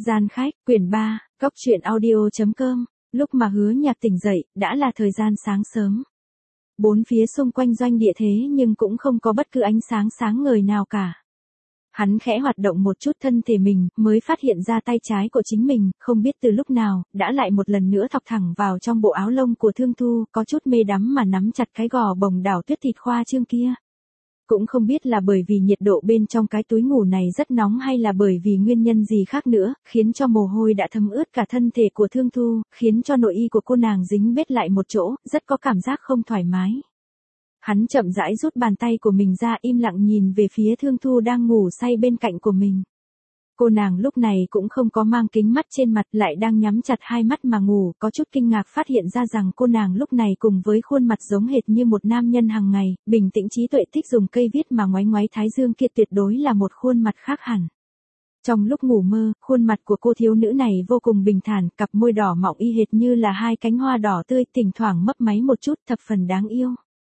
Gian khách, quyển 3, Cóc truyện audio.com, lúc mà Hứa Nhạc tỉnh dậy, đã là thời gian sáng sớm. Bốn phía xung quanh doanh địa thế nhưng cũng không có bất cứ ánh sáng sáng ngời nào cả. Hắn khẽ hoạt động một chút thân thể mình, mới phát hiện ra tay trái của chính mình, không biết từ lúc nào, đã lại một lần nữa thọc thẳng vào trong bộ áo lông của Thương Thu, có chút mê đắm mà nắm chặt cái gò bồng đảo tuyết thịt khoa trương kia. Cũng không biết là bởi vì nhiệt độ bên trong cái túi ngủ này rất nóng hay là bởi vì nguyên nhân gì khác nữa, khiến cho mồ hôi đã thấm ướt cả thân thể của Thương Thu, khiến cho nội y của cô nàng dính bết lại một chỗ, rất có cảm giác không thoải mái. Hắn chậm rãi rút bàn tay của mình ra im lặng nhìn về phía Thương Thu đang ngủ say bên cạnh của mình. Cô nàng lúc này cũng không có mang kính mắt trên mặt, lại đang nhắm chặt hai mắt mà ngủ, có chút kinh ngạc phát hiện ra rằng cô nàng lúc này cùng với khuôn mặt giống hệt như một nam nhân hàng ngày, bình tĩnh trí tuệ thích dùng cây viết mà ngoáy ngoáy thái dương kia tuyệt đối là một khuôn mặt khác hẳn. Trong lúc ngủ mơ, khuôn mặt của cô thiếu nữ này vô cùng bình thản, cặp môi đỏ mọng y hệt như là hai cánh hoa đỏ tươi, thỉnh thoảng mấp máy một chút, thập phần đáng yêu.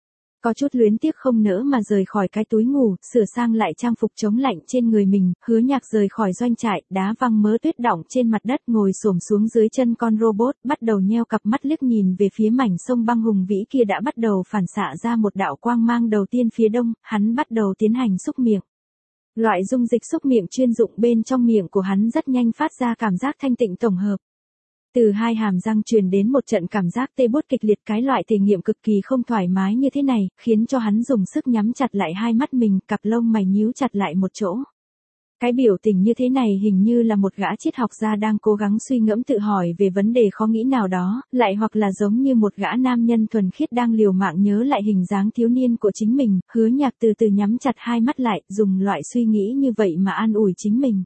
Có chút luyến tiếc không nỡ mà rời khỏi cái túi ngủ, sửa sang lại trang phục chống lạnh trên người mình, Hứa Nhạc rời khỏi doanh trại, đá văng mớ tuyết đọng trên mặt đất, ngồi xổm xuống dưới chân con robot, bắt đầu nheo cặp mắt liếc nhìn về phía mảnh sông băng hùng vĩ kia đã bắt đầu phản xạ ra một đạo quang mang đầu tiên phía đông, hắn bắt đầu tiến hành xúc miệng. Loại dung dịch xúc miệng chuyên dụng bên trong miệng của hắn rất nhanh phát ra cảm giác thanh tịnh tổng hợp. Từ hai hàm răng truyền đến một trận cảm giác tê buốt kịch liệt, cái loại thể nghiệm cực kỳ không thoải mái như thế này, khiến cho hắn dùng sức nhắm chặt lại hai mắt mình, cặp lông mày nhíu chặt lại một chỗ. Cái biểu tình như thế này hình như là một gã triết học gia đang cố gắng suy ngẫm tự hỏi về vấn đề khó nghĩ nào đó, lại hoặc là giống như một gã nam nhân thuần khiết đang liều mạng nhớ lại hình dáng thiếu niên của chính mình. Hứa Nhạc từ từ nhắm chặt hai mắt lại, dùng loại suy nghĩ như vậy mà an ủi chính mình.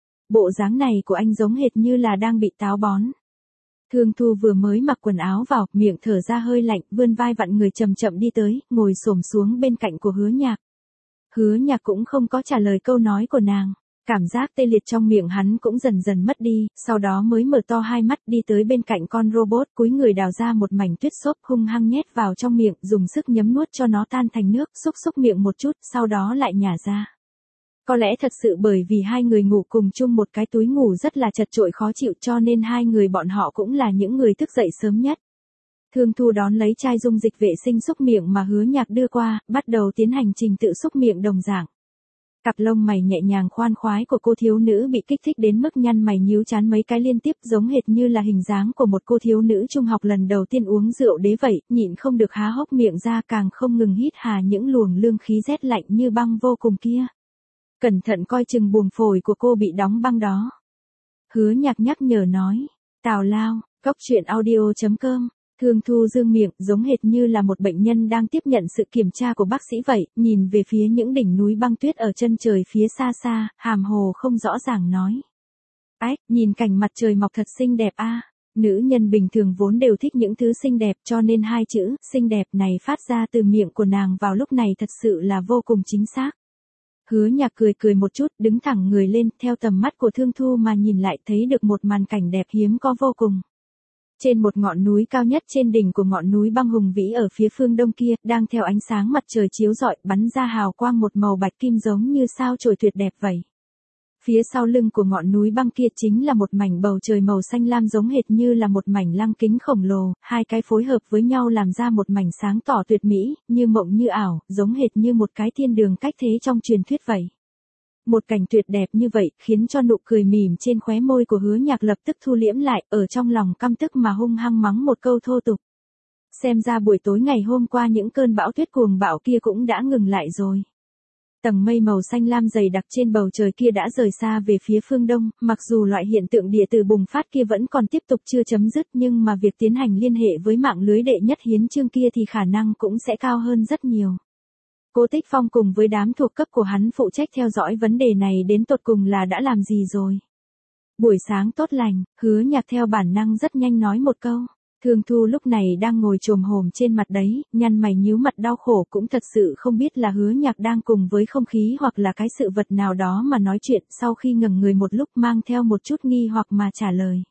Bộ dáng này của anh giống hệt như là đang bị táo bón. Thương Thu vừa mới mặc quần áo vào, miệng thở ra hơi lạnh, vươn vai vặn người chậm chậm đi tới, ngồi xổm xuống bên cạnh của Hứa Nhạc. Hứa Nhạc cũng không có trả lời câu nói của nàng. Cảm giác tê liệt trong miệng hắn cũng dần dần mất đi, sau đó mới mở to hai mắt đi tới bên cạnh con robot, cúi người đào ra một mảnh tuyết xốp hung hăng nhét vào trong miệng, dùng sức nhấm nuốt cho nó tan thành nước, xúc miệng một chút, sau đó lại nhả ra. Có lẽ thật sự bởi vì hai người ngủ cùng chung một cái túi ngủ rất là chật chội khó chịu, cho nên hai người bọn họ cũng là những người thức dậy sớm nhất. Thương Thu đón lấy chai dung dịch vệ sinh xúc miệng mà Hứa Nhạc đưa qua, bắt đầu tiến hành trình tự xúc miệng đồng dạng. Cặp lông mày nhẹ nhàng khoan khoái của cô thiếu nữ bị kích thích đến mức nhăn mày nhíu chán mấy cái liên tiếp, giống hệt như là hình dáng của một cô thiếu nữ trung học lần đầu tiên uống rượu đế vậy, nhịn không được há hốc miệng ra, càng không ngừng hít hà những luồng lương khí rét lạnh như băng vô cùng kia. Cẩn thận coi chừng buồng phổi của cô bị đóng băng đó. Hứa Nhạc nhắc nhở nói. Tào lao, Cóc truyện audio.com. Thương Thu dương miệng, giống hệt như là một bệnh nhân đang tiếp nhận sự kiểm tra của bác sĩ vậy, nhìn về phía những đỉnh núi băng tuyết ở chân trời phía xa xa, hàm hồ không rõ ràng nói. Ách, nhìn cảnh mặt trời mọc thật xinh đẹp a. Nữ nhân bình thường vốn đều thích những thứ xinh đẹp, cho nên hai chữ xinh đẹp này phát ra từ miệng của nàng vào lúc này thật sự là vô cùng chính xác. Hứa Nhạc cười một chút, đứng thẳng người lên, theo tầm mắt của Thương Thu mà nhìn lại, thấy được một màn cảnh đẹp hiếm có vô cùng. Trên một ngọn núi cao nhất trên đỉnh của ngọn núi băng hùng vĩ ở phía phương đông kia, đang theo ánh sáng mặt trời chiếu rọi, bắn ra hào quang một màu bạch kim giống như sao chổi tuyệt đẹp vậy. Phía sau lưng của ngọn núi băng kia chính là một mảnh bầu trời màu xanh lam giống hệt như là một mảnh lăng kính khổng lồ, hai cái phối hợp với nhau làm ra một mảnh sáng tỏ tuyệt mỹ, như mộng như ảo, giống hệt như một cái thiên đường cách thế trong truyền thuyết vậy. Một cảnh tuyệt đẹp như vậy, khiến cho nụ cười mỉm trên khóe môi của Hứa Nhạc lập tức thu liễm lại, ở trong lòng căm tức mà hung hăng mắng một câu thô tục. Xem ra buổi tối ngày hôm qua những cơn bão tuyết cuồng bạo kia cũng đã ngừng lại rồi. Tầng mây màu xanh lam dày đặc trên bầu trời kia đã rời xa về phía phương đông, mặc dù loại hiện tượng địa tử bùng phát kia vẫn còn tiếp tục chưa chấm dứt, nhưng mà việc tiến hành liên hệ với mạng lưới đệ nhất hiến chương kia thì khả năng cũng sẽ cao hơn rất nhiều. Cố Tích Phong cùng với đám thuộc cấp của hắn phụ trách theo dõi vấn đề này đến tột cùng là đã làm gì rồi. Buổi sáng tốt lành, Hứa Nhạc theo bản năng rất nhanh nói một câu. Thương Thu lúc này đang ngồi chồm hổm trên mặt đấy, nhăn mày nhíu mặt đau khổ, cũng thật sự không biết là Hứa Nhạc đang cùng với không khí hoặc là cái sự vật nào đó mà nói chuyện, sau khi ngẩng người một lúc mang theo một chút nghi hoặc mà trả lời.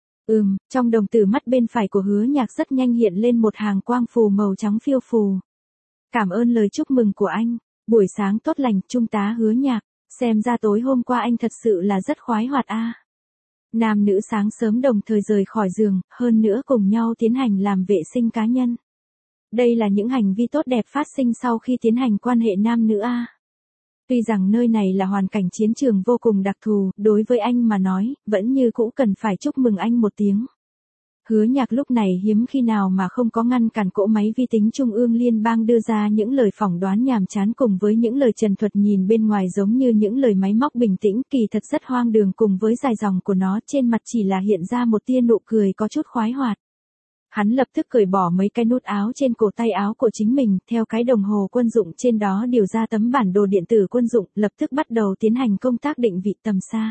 Trong đồng tử mắt bên phải của Hứa Nhạc rất nhanh hiện lên một hàng quang phù màu trắng phiêu phù. Cảm ơn lời chúc mừng của anh. Buổi sáng tốt lành, Trung tá Hứa Nhạc. Xem ra tối hôm qua anh thật sự là rất khoái hoạt a. Nam nữ sáng sớm đồng thời rời khỏi giường, hơn nữa cùng nhau tiến hành làm vệ sinh cá nhân. Đây là những hành vi tốt đẹp phát sinh sau khi tiến hành quan hệ nam nữ a. Tuy rằng nơi này là hoàn cảnh chiến trường vô cùng đặc thù, đối với anh mà nói, vẫn như cũ cần phải chúc mừng anh một tiếng. Hứa Nhạc lúc này hiếm khi nào mà không có ngăn cản cỗ máy vi tính Trung ương Liên bang đưa ra những lời phỏng đoán nhàm chán cùng với những lời trần thuật nhìn bên ngoài giống như những lời máy móc bình tĩnh, kỳ thật rất hoang đường, cùng với dài dòng của nó trên mặt chỉ là hiện ra một tia nụ cười có chút khoái hoạt. Hắn lập tức cởi bỏ mấy cái nút áo trên cổ tay áo của chính mình, theo cái đồng hồ quân dụng trên đó điều ra tấm bản đồ điện tử quân dụng, lập tức bắt đầu tiến hành công tác định vị tầm xa.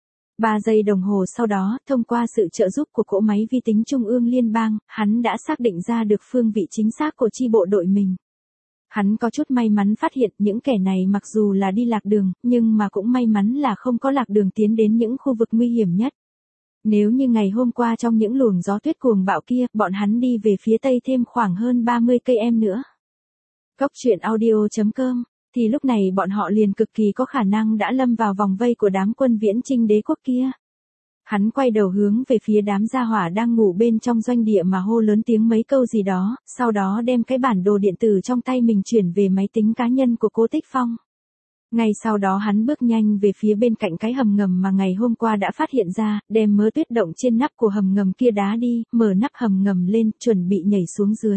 3 giây đồng hồ sau đó, thông qua sự trợ giúp của cỗ máy vi tính Trung ương Liên bang, hắn đã xác định ra được phương vị chính xác của chi bộ đội mình. Hắn có chút may mắn phát hiện những kẻ này mặc dù là đi lạc đường, nhưng mà cũng may mắn là không có lạc đường tiến đến những khu vực nguy hiểm nhất. Nếu như ngày hôm qua trong những luồng gió tuyết cuồng bạo kia, bọn hắn đi về phía tây thêm khoảng hơn 30 km nữa. Cốc truyện audio.com thì lúc này bọn họ liền cực kỳ có khả năng đã lâm vào vòng vây của đám quân viễn chinh đế quốc kia. Hắn quay đầu hướng về phía đám gia hỏa đang ngủ bên trong doanh địa mà hô lớn tiếng mấy câu gì đó, sau đó đem cái bản đồ điện tử trong tay mình chuyển về máy tính cá nhân của Cố Tích Phong. Ngay sau đó hắn bước nhanh về phía bên cạnh cái hầm ngầm mà ngày hôm qua đã phát hiện ra, đem mớ tuyết động trên nắp của hầm ngầm kia đá đi, mở nắp hầm ngầm lên, chuẩn bị nhảy xuống dưới.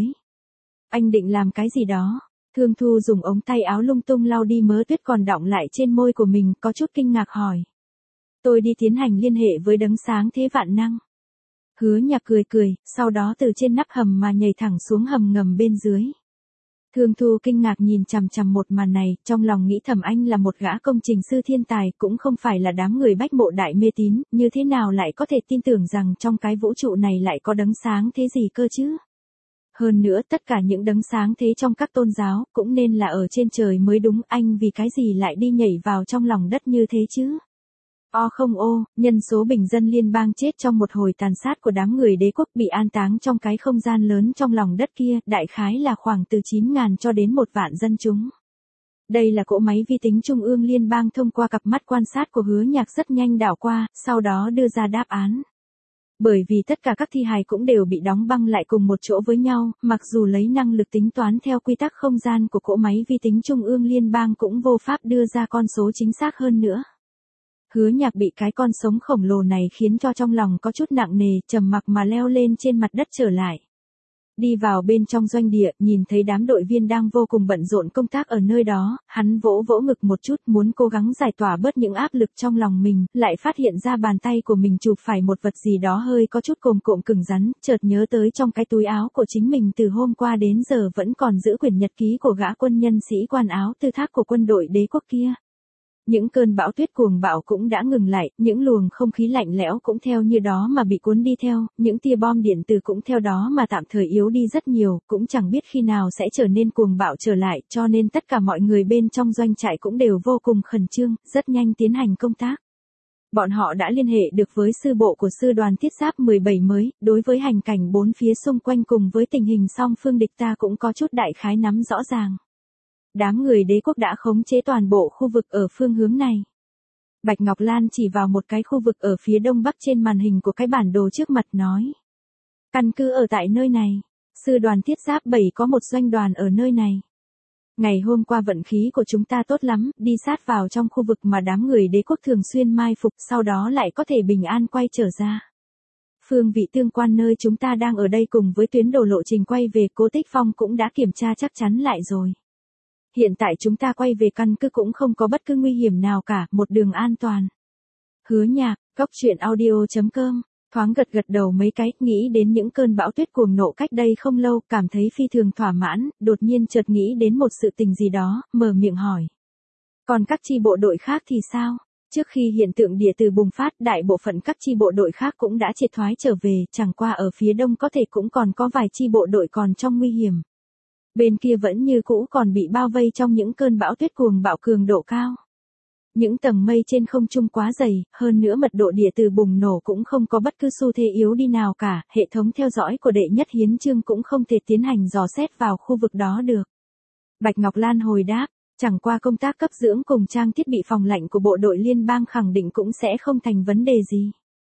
Anh định làm cái gì đó? Thương Thu dùng ống tay áo lung tung lau đi mớ tuyết còn đọng lại trên môi của mình, có chút kinh ngạc hỏi. Tôi đi tiến hành liên hệ với đấng sáng thế vạn năng. Hứa Nhạc cười cười, sau đó từ trên nắp hầm mà nhảy thẳng xuống hầm ngầm bên dưới. Thương Thu kinh ngạc nhìn chằm chằm một màn này, trong lòng nghĩ thầm anh là một gã công trình sư thiên tài, cũng không phải là đám người bách mộ đại mê tín, như thế nào lại có thể tin tưởng rằng trong cái vũ trụ này lại có đấng sáng thế gì cơ chứ? Hơn nữa tất cả những đấng sáng thế trong các tôn giáo cũng nên là ở trên trời mới đúng, anh vì cái gì lại đi nhảy vào trong lòng đất như thế chứ? Nhân số bình dân liên bang chết trong một hồi tàn sát của đám người đế quốc bị an táng trong cái không gian lớn trong lòng đất kia, đại khái là khoảng từ 9.000 cho đến 1 vạn dân chúng. Đây là cỗ máy vi tính Trung ương Liên bang thông qua cặp mắt quan sát của Hứa Nhạc rất nhanh đảo qua, sau đó đưa ra đáp án. Bởi vì tất cả các thi hài cũng đều bị đóng băng lại cùng một chỗ với nhau, mặc dù lấy năng lực tính toán theo quy tắc không gian của cỗ máy vi tính Trung ương Liên bang cũng vô pháp đưa ra con số chính xác hơn nữa. Hứa Nhạc bị cái con sống khổng lồ này khiến cho trong lòng có chút nặng nề, trầm mặc mà leo lên trên mặt đất trở lại. Đi vào bên trong doanh địa, nhìn thấy đám đội viên đang vô cùng bận rộn công tác ở nơi đó, hắn vỗ vỗ ngực một chút muốn cố gắng giải tỏa bớt những áp lực trong lòng mình, lại phát hiện ra bàn tay của mình chụp phải một vật gì đó hơi có chút cồm cộm cứng rắn, chợt nhớ tới trong cái túi áo của chính mình từ hôm qua đến giờ vẫn còn giữ quyển nhật ký của gã quân nhân sĩ quan áo tư thác của quân đội đế quốc kia. Những cơn bão tuyết cuồng bạo cũng đã ngừng lại, những luồng không khí lạnh lẽo cũng theo như đó mà bị cuốn đi theo, những tia bom điện tử cũng theo đó mà tạm thời yếu đi rất nhiều, cũng chẳng biết khi nào sẽ trở nên cuồng bạo trở lại, cho nên tất cả mọi người bên trong doanh trại cũng đều vô cùng khẩn trương, rất nhanh tiến hành công tác. Bọn họ đã liên hệ được với sư bộ của sư đoàn thiết giáp 17 mới, đối với hành cảnh bốn phía xung quanh cùng với tình hình song phương địch ta cũng có chút đại khái nắm rõ ràng. Đám người đế quốc đã khống chế toàn bộ khu vực ở phương hướng này. Bạch Ngọc Lan chỉ vào một cái khu vực ở phía đông bắc trên màn hình của cái bản đồ trước mặt nói. Căn cứ ở tại nơi này, sư đoàn thiết giáp 7 có một doanh đoàn ở nơi này. Ngày hôm qua vận khí của chúng ta tốt lắm, đi sát vào trong khu vực mà đám người đế quốc thường xuyên mai phục, sau đó lại có thể bình an quay trở ra. Phương vị tương quan nơi chúng ta đang ở đây cùng với tuyến đồ lộ trình quay về Cố Tích Phong cũng đã kiểm tra chắc chắn lại rồi. Hiện tại chúng ta quay về căn cứ cũng không có bất cứ nguy hiểm nào cả, một đường an toàn. Hứa Nhạc, cốc truyện audio.com, thoáng gật gật đầu mấy cái, nghĩ đến những cơn bão tuyết cuồng nộ cách đây không lâu, cảm thấy phi thường thỏa mãn, đột nhiên chợt nghĩ đến một sự tình gì đó, mở miệng hỏi. Còn các chi bộ đội khác thì sao? Trước khi hiện tượng địa từ bùng phát, đại bộ phận các chi bộ đội khác cũng đã triệt thoái trở về, chẳng qua ở phía đông có thể cũng còn có vài chi bộ đội còn trong nguy hiểm. Bên kia vẫn như cũ còn bị bao vây trong những cơn bão tuyết cuồng bạo cường độ cao. Những tầng mây trên không trung quá dày, hơn nữa mật độ địa từ bùng nổ cũng không có bất cứ xu thế yếu đi nào cả, hệ thống theo dõi của đệ nhất hiến chương cũng không thể tiến hành dò xét vào khu vực đó được. Bạch Ngọc Lan hồi đáp, chẳng qua công tác cấp dưỡng cùng trang thiết bị phòng lạnh của bộ đội liên bang khẳng định cũng sẽ không thành vấn đề gì.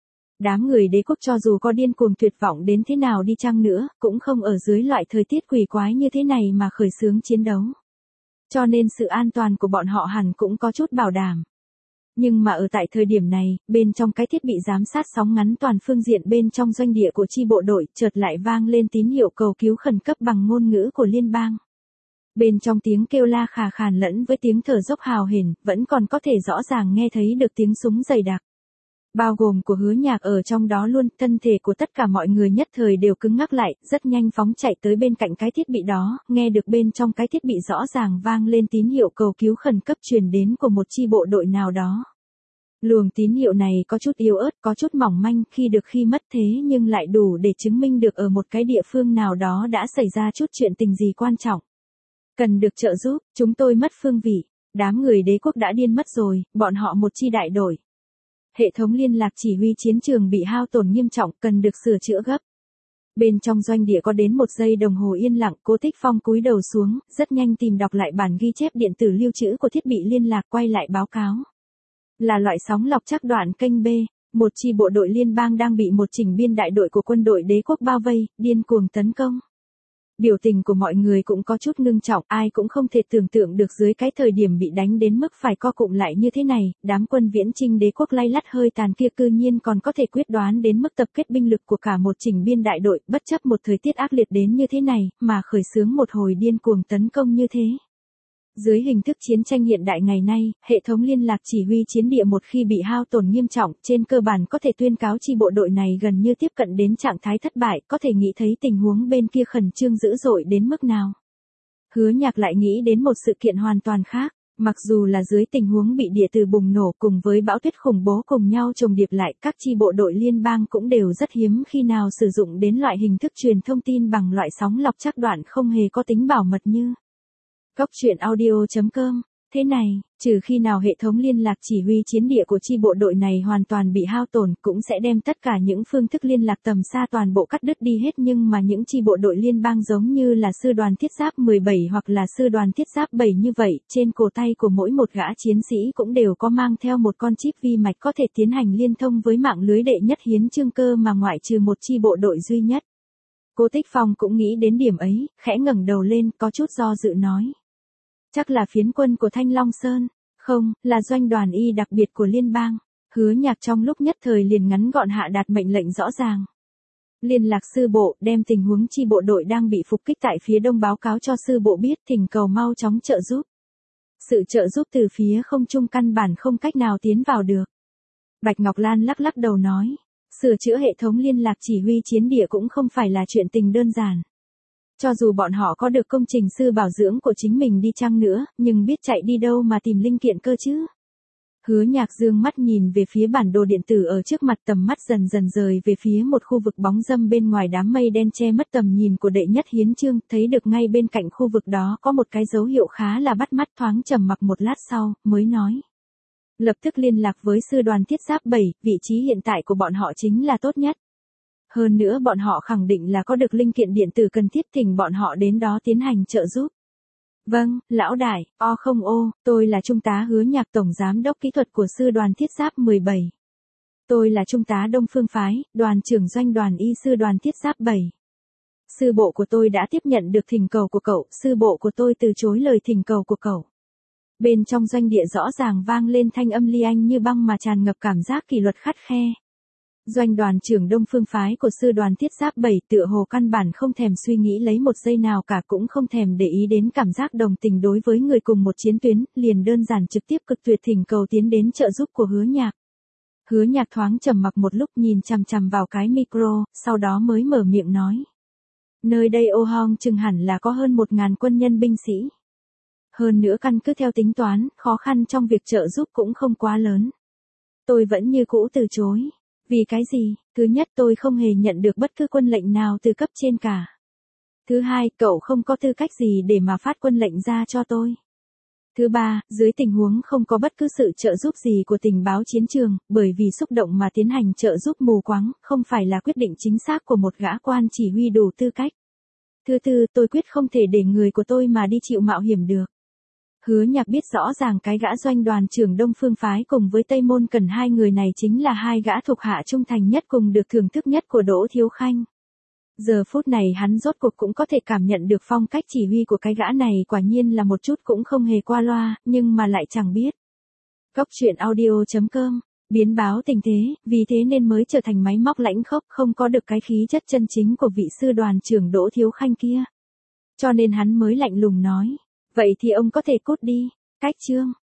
Đám người đế quốc cho dù có điên cuồng tuyệt vọng đến thế nào đi chăng nữa, cũng không ở dưới loại thời tiết quỷ quái như thế này mà khởi xướng chiến đấu. Cho nên sự an toàn của bọn họ hẳn cũng có chút bảo đảm. Nhưng mà ở tại thời điểm này, bên trong cái thiết bị giám sát sóng ngắn toàn phương diện bên trong doanh địa của chi bộ đội, chợt lại vang lên tín hiệu cầu cứu khẩn cấp bằng ngôn ngữ của liên bang. Bên trong tiếng kêu la khà khàn lẫn với tiếng thở dốc hào hển, vẫn còn có thể rõ ràng nghe thấy được tiếng súng dày đặc. Bao gồm của Hứa Nhạc ở trong đó luôn, thân thể của tất cả mọi người nhất thời đều cứng ngắc lại, rất nhanh phóng chạy tới bên cạnh cái thiết bị đó, nghe được bên trong cái thiết bị rõ ràng vang lên tín hiệu cầu cứu khẩn cấp truyền đến của một chi bộ đội nào đó. Luồng tín hiệu này có chút yếu ớt, có chút mỏng manh, khi được khi mất thế nhưng lại đủ để chứng minh được ở một cái địa phương nào đó đã xảy ra chút chuyện tình gì quan trọng. Cần được trợ giúp, chúng tôi mất phương vị, đám người đế quốc đã điên mất rồi, bọn họ một chi đại đội. Hệ thống liên lạc chỉ huy chiến trường bị hao tổn nghiêm trọng, cần được sửa chữa gấp. Bên trong doanh địa có đến 1 giây đồng hồ yên lặng, Cố Tích Phong cúi đầu xuống, rất nhanh tìm đọc lại bản ghi chép điện tử lưu trữ của thiết bị liên lạc, quay lại báo cáo. Là loại sóng lọc trắc đoạn kênh B, một chi bộ đội liên bang đang bị một chỉnh biên đại đội của quân đội đế quốc bao vây, điên cuồng tấn công. Biểu tình của mọi người cũng có chút ngưng trọng, ai cũng không thể tưởng tượng được dưới cái thời điểm bị đánh đến mức phải co cụm lại như thế này, đám quân viễn chinh đế quốc lay lắt hơi tàn kia cư nhiên còn có thể quyết đoán đến mức tập kết binh lực của cả một chỉnh biên đại đội, bất chấp một thời tiết ác liệt đến như thế này, mà khởi xướng một hồi điên cuồng tấn công như thế. Dưới hình thức chiến tranh hiện đại ngày nay, hệ thống liên lạc chỉ huy chiến địa một khi bị hao tổn nghiêm trọng, trên cơ bản có thể tuyên cáo chi bộ đội này gần như tiếp cận đến trạng thái thất bại, có thể nghĩ thấy tình huống bên kia khẩn trương dữ dội đến mức nào. Hứa Nhạc lại nghĩ đến một sự kiện hoàn toàn khác, mặc dù là dưới tình huống bị địa từ bùng nổ cùng với bão tuyết khủng bố cùng nhau chồng điệp lại, các chi bộ đội liên bang cũng đều rất hiếm khi nào sử dụng đến loại hình thức truyền thông tin bằng loại sóng lọc trắc đoạn không hề có tính bảo mật như Góc truyện audio.com. Thế này, trừ khi nào hệ thống liên lạc chỉ huy chiến địa của chi bộ đội này hoàn toàn bị hao tổn, cũng sẽ đem tất cả những phương thức liên lạc tầm xa toàn bộ cắt đứt đi hết, nhưng mà những chi bộ đội liên bang giống như là sư đoàn thiết giáp 17 hoặc là sư đoàn thiết giáp 7 như vậy, trên cổ tay của mỗi một gã chiến sĩ cũng đều có mang theo một con chip vi mạch có thể tiến hành liên thông với mạng lưới đệ nhất hiến chương cơ mà ngoại trừ một chi bộ đội duy nhất. Cố Tích Phong cũng nghĩ đến điểm ấy, khẽ ngẩng đầu lên, có chút do dự nói. Chắc là phiến quân của Thanh Long Sơn, không, là doanh đoàn y đặc biệt của liên bang. Hứa Nhạc trong lúc nhất thời liền ngắn gọn hạ đạt mệnh lệnh rõ ràng. Liên lạc sư bộ, đem tình huống chi bộ đội đang bị phục kích tại phía đông báo cáo cho sư bộ biết, thỉnh cầu mau chóng trợ giúp. Sự trợ giúp từ phía không trung căn bản không cách nào tiến vào được. Bạch Ngọc Lan lắc lắc đầu nói, sửa chữa hệ thống liên lạc chỉ huy chiến địa cũng không phải là chuyện tình đơn giản. Cho dù bọn họ có được công trình sư bảo dưỡng của chính mình đi chăng nữa, nhưng biết chạy đi đâu mà tìm linh kiện cơ chứ. Hứa Nhạc dương mắt nhìn về phía bản đồ điện tử ở trước mặt, tầm mắt dần dần rời về phía một khu vực bóng râm bên ngoài đám mây đen che mất tầm nhìn của đệ nhất hiến chương, thấy được ngay bên cạnh khu vực đó có một cái dấu hiệu khá là bắt mắt, thoáng trầm mặc một lát sau, mới nói. Lập tức liên lạc với sư đoàn thiết giáp 7, vị trí hiện tại của bọn họ chính là tốt nhất. Hơn nữa bọn họ khẳng định là có được linh kiện điện tử cần thiết, thỉnh bọn họ đến đó tiến hành trợ giúp. Vâng, lão đại, tôi là Trung tá Hứa Nhạc, tổng giám đốc kỹ thuật của sư đoàn thiết giáp 17. Tôi là Trung tá Đông Phương Phái, đoàn trưởng doanh đoàn y sư đoàn thiết giáp 7. Sư bộ của tôi đã tiếp nhận được thỉnh cầu của cậu, sư bộ của tôi từ chối lời thỉnh cầu của cậu. Bên trong doanh địa rõ ràng vang lên thanh âm li anh như băng mà tràn ngập cảm giác kỷ luật khắt khe. Doanh đoàn trưởng Đông Phương Phái của sư đoàn thiết giáp 7 tựa hồ căn bản không thèm suy nghĩ lấy một giây nào cả, cũng không thèm để ý đến cảm giác đồng tình đối với người cùng một chiến tuyến, liền đơn giản trực tiếp cực tuyệt thỉnh cầu tiến đến trợ giúp của Hứa Nhạc. Hứa Nhạc thoáng trầm mặc một lúc, nhìn chằm chằm vào cái micro, sau đó mới mở miệng nói. Nơi đây ô hong chừng hẳn là có hơn 1.000 quân nhân binh sĩ. Hơn nữa căn cứ theo tính toán, khó khăn trong việc trợ giúp cũng không quá lớn. Tôi vẫn như cũ từ chối. Vì cái gì? Thứ nhất, tôi không hề nhận được bất cứ quân lệnh nào từ cấp trên cả. Thứ hai, cậu không có tư cách gì để mà phát quân lệnh ra cho tôi. Thứ ba, dưới tình huống không có bất cứ sự trợ giúp gì của tình báo chiến trường, bởi vì xúc động mà tiến hành trợ giúp mù quáng, không phải là quyết định chính xác của một gã quan chỉ huy đủ tư cách. Thứ tư, tôi quyết không thể để người của tôi mà đi chịu mạo hiểm được. Hứa Nhạc biết rõ ràng cái gã doanh đoàn trưởng Đông Phương phái cùng với Tây Môn Cẩn hai người này chính là hai gã thuộc hạ trung thành nhất cùng được thưởng thức nhất của Đỗ Thiếu Khanh. Giờ phút này hắn rốt cuộc cũng có thể cảm nhận được phong cách chỉ huy của cái gã này quả nhiên là một chút cũng không hề qua loa, nhưng mà lại chẳng biết. Cốc truyện audio.com, biến báo tình thế, vì thế nên mới trở thành máy móc lãnh khốc, không có được cái khí chất chân chính của vị sư đoàn trưởng Đỗ Thiếu Khanh kia. Cho nên hắn mới lạnh lùng nói, vậy thì ông có thể cút đi. Cách chương